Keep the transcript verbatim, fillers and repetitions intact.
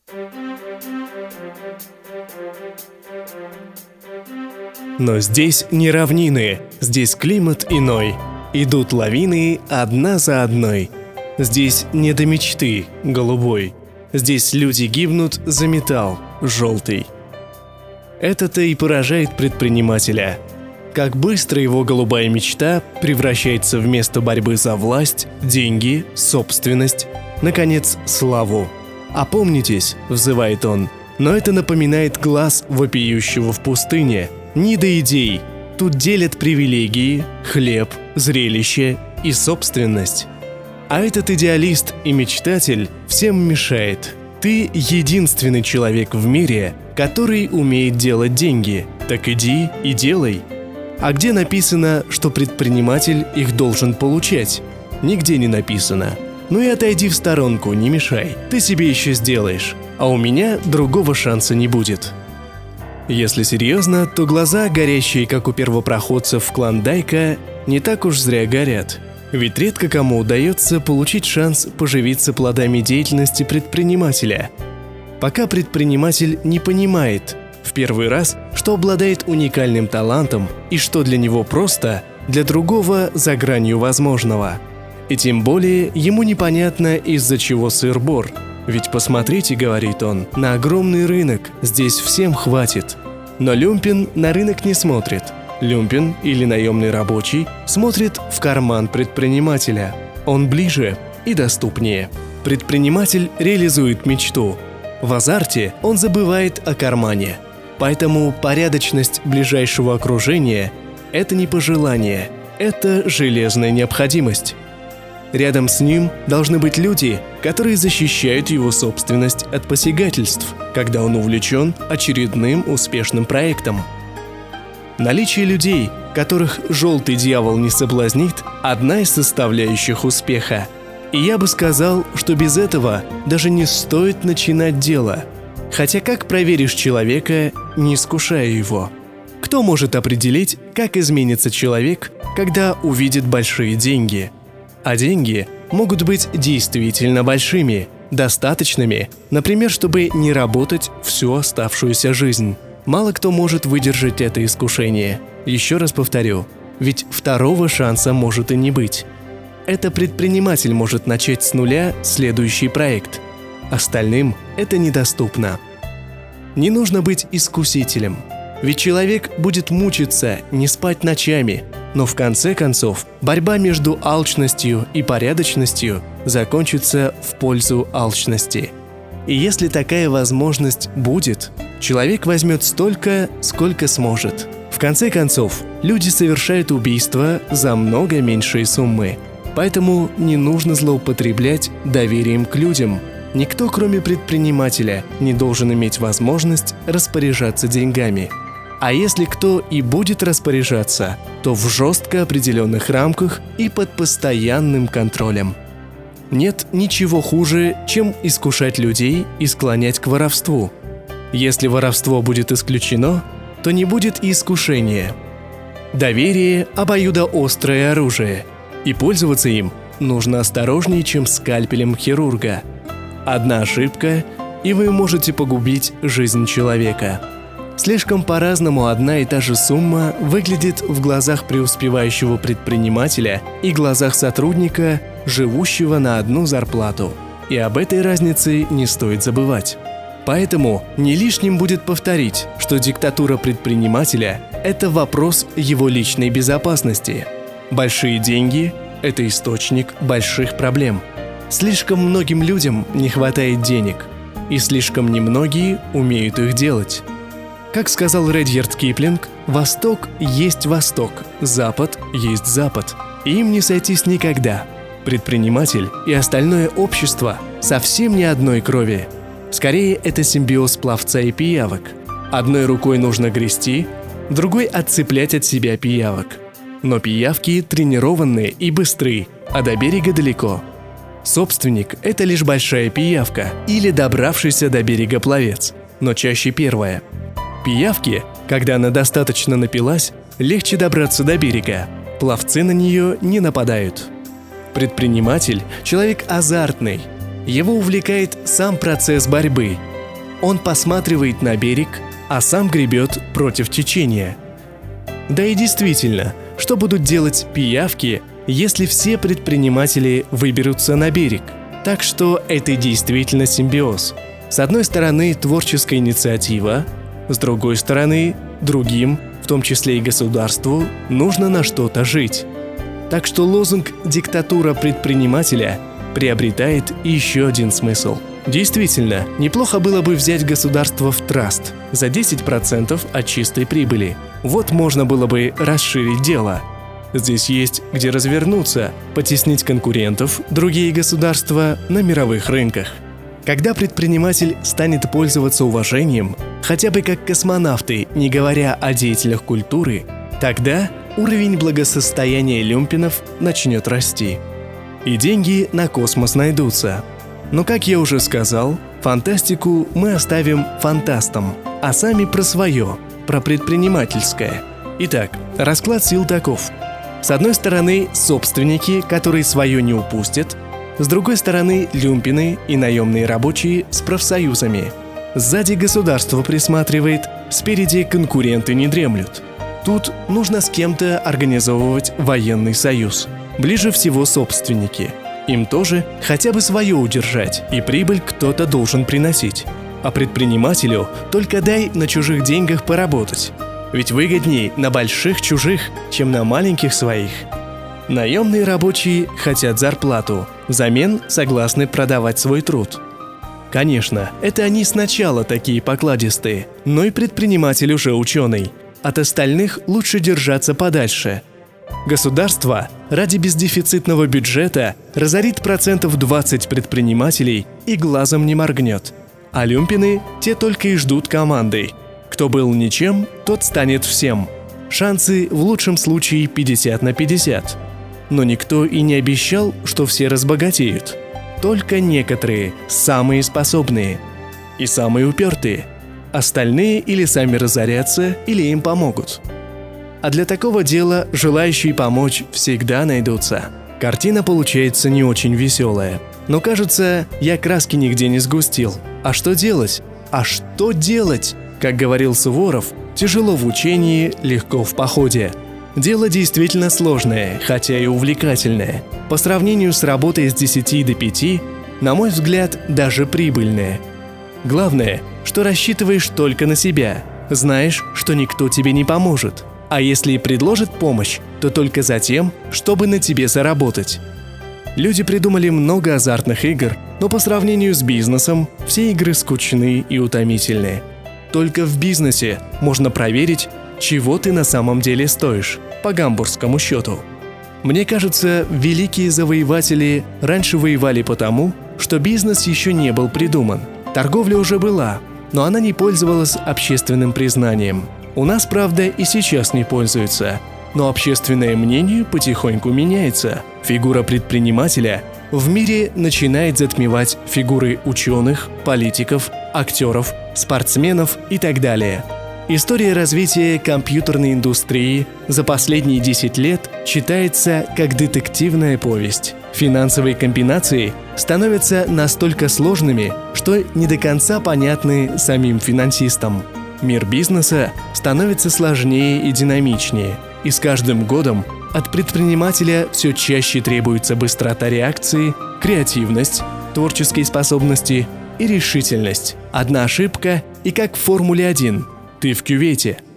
Но здесь не равнины, здесь климат иной. Идут лавины одна за одной. Здесь не до мечты, голубой. Здесь люди гибнут за металл, желтый. Это-то и поражает предпринимателя. Как быстро его голубая мечта превращается в место борьбы за власть, деньги, собственность, наконец, славу. «Опомнитесь», — взывает он, но это напоминает глаз вопиющего в пустыне. Не до идей. Тут делят привилегии, хлеб, зрелище и собственность. А этот идеалист и мечтатель всем мешает. Ты единственный человек в мире, который умеет делать деньги. Так иди и делай. А где написано, что предприниматель их должен получать? Нигде не написано. Ну и отойди в сторонку, не мешай. Ты себе еще сделаешь. А у меня другого шанса не будет. Если серьезно, то глаза, горящие, как у первопроходцев Клондайка, не так уж зря горят. Ведь редко кому удается получить шанс поживиться плодами деятельности предпринимателя. Пока предприниматель не понимает, в первый раз, что обладает уникальным талантом и что для него просто, для другого за гранью возможного. И тем более ему непонятно, из-за чего сыр-бор. Ведь посмотрите, говорит он, на огромный рынок, здесь всем хватит. Но люмпен на рынок не смотрит. Люмпен или наемный рабочий смотрит в карман предпринимателя. Он ближе и доступнее. Предприниматель реализует мечту. В азарте он забывает о кармане. Поэтому порядочность ближайшего окружения – это не пожелание, это железная необходимость. Рядом с ним должны быть люди, которые защищают его собственность от посягательств, когда он увлечен очередным успешным проектом. Наличие людей, которых желтый дьявол не соблазнит, одна из составляющих успеха. И я бы сказал, что без этого даже не стоит начинать дело. Хотя как проверишь человека, не искушая его? Кто может определить, как изменится человек, когда увидит большие деньги? А деньги могут быть действительно большими, достаточными, например, чтобы не работать всю оставшуюся жизнь. Мало кто может выдержать это искушение. Еще раз повторю, ведь второго шанса может и не быть. Это предприниматель может начать с нуля следующий проект. Остальным это недоступно. Не нужно быть искусителем. Ведь человек будет мучиться, не спать ночами, но в конце концов борьба между алчностью и порядочностью закончится в пользу алчности. И если такая возможность будет, человек возьмет столько, сколько сможет. В конце концов, люди совершают убийства за много меньшие суммы. Поэтому не нужно злоупотреблять доверием к людям. Никто, кроме предпринимателя, не должен иметь возможность распоряжаться деньгами. А если кто и будет распоряжаться, то в жестко определенных рамках и под постоянным контролем. Нет ничего хуже, чем искушать людей и склонять к воровству. Если воровство будет исключено, то не будет и искушения. Доверие – обоюдоострое оружие, и пользоваться им нужно осторожнее, чем скальпелем хирурга. Одна ошибка, и вы можете погубить жизнь человека. Слишком по-разному одна и та же сумма выглядит в глазах преуспевающего предпринимателя и глазах сотрудника, живущего на одну зарплату. И об этой разнице не стоит забывать. Поэтому не лишним будет повторить, что диктатура предпринимателя – это вопрос его личной безопасности. Большие деньги – это источник больших проблем. Слишком многим людям не хватает денег, и слишком немногие умеют их делать. Как сказал Редьярд Киплинг, «Восток есть Восток, Запад есть Запад, и им не сойтись никогда». Предприниматель и остальное общество совсем не одной крови. Скорее, это симбиоз пловца и пиявок. Одной рукой нужно грести, другой отцеплять от себя пиявок. Но пиявки тренированные и быстры, а до берега далеко. Собственник – это лишь большая пиявка или добравшийся до берега пловец, но чаще первая. Пиявке, когда она достаточно напилась, легче добраться до берега. Пловцы на нее не нападают. Предприниматель – человек азартный. Его увлекает сам процесс борьбы. Он посматривает на берег, а сам гребет против течения. Да и действительно, что будут делать пиявки, если все предприниматели выберутся на берег? Так что это действительно симбиоз. С одной стороны, творческая инициатива, с другой стороны, другим, в том числе и государству, нужно на что-то жить. Так что лозунг «диктатура предпринимателя» приобретает еще один смысл. Действительно, неплохо было бы взять государство в траст за десять процентов от чистой прибыли. Вот можно было бы расширить дело. Здесь есть где развернуться, потеснить конкурентов, другие государства на мировых рынках. Когда предприниматель станет пользоваться уважением, хотя бы как космонавты, не говоря о деятелях культуры, тогда уровень благосостояния люмпинов начнет расти. И деньги на космос найдутся. Но, как я уже сказал, фантастику мы оставим фантастам, а сами про свое, про предпринимательское. Итак, расклад сил таков. С одной стороны, собственники, которые свое не упустят. С другой стороны, люмпины и наемные рабочие с профсоюзами. Сзади государство присматривает, спереди конкуренты не дремлют. Тут нужно с кем-то организовывать военный союз. Ближе всего собственники. Им тоже хотя бы свое удержать, и прибыль кто-то должен приносить. А предпринимателю только дай на чужих деньгах поработать. Ведь выгоднее на больших чужих, чем на маленьких своих. Наемные рабочие хотят зарплату, взамен согласны продавать свой труд. Конечно, это они сначала такие покладистые, но и предприниматель уже ученый. От остальных лучше держаться подальше. Государство ради бездефицитного бюджета разорит процентов двадцать предпринимателей и глазом не моргнет. А люмпины те только и ждут команды. Кто был ничем, тот станет всем. Шансы в лучшем случае пятьдесят на пятьдесят. Но никто и не обещал, что все разбогатеют. Только некоторые, самые способные и самые упертые. Остальные или сами разорятся, или им помогут. А для такого дела желающие помочь всегда найдутся. Картина получается не очень веселая. Но кажется, я краски нигде не сгустил. А что делать? А что делать? Как говорил Суворов, тяжело в учении, легко в походе. Дело действительно сложное, хотя и увлекательное. По сравнению с работой с десяти до пяти, на мой взгляд, даже прибыльное. Главное, что рассчитываешь только на себя. Знаешь, что никто тебе не поможет. А если и предложит помощь, то только за тем, чтобы на тебе заработать. Люди придумали много азартных игр, но по сравнению с бизнесом, все игры скучны и утомительны. Только в бизнесе можно проверить, чего ты на самом деле стоишь, по гамбургскому счету. Мне кажется, великие завоеватели раньше воевали потому, что бизнес еще не был придуман. Торговля уже была, но она не пользовалась общественным признанием. У нас, правда, и сейчас не пользуется, но общественное мнение потихоньку меняется. Фигура предпринимателя в мире начинает затмевать фигуры ученых, политиков, актеров, спортсменов и так далее. История развития компьютерной индустрии за последние десять лет читается как детективная повесть. Финансовые комбинации становятся настолько сложными, что не до конца понятны самим финансистам. Мир бизнеса становится сложнее и динамичнее, и с каждым годом от предпринимателя все чаще требуется быстрота реакции, креативность, творческие способности и решительность. Одна ошибка, и как в Формуле один. Ты в кювете.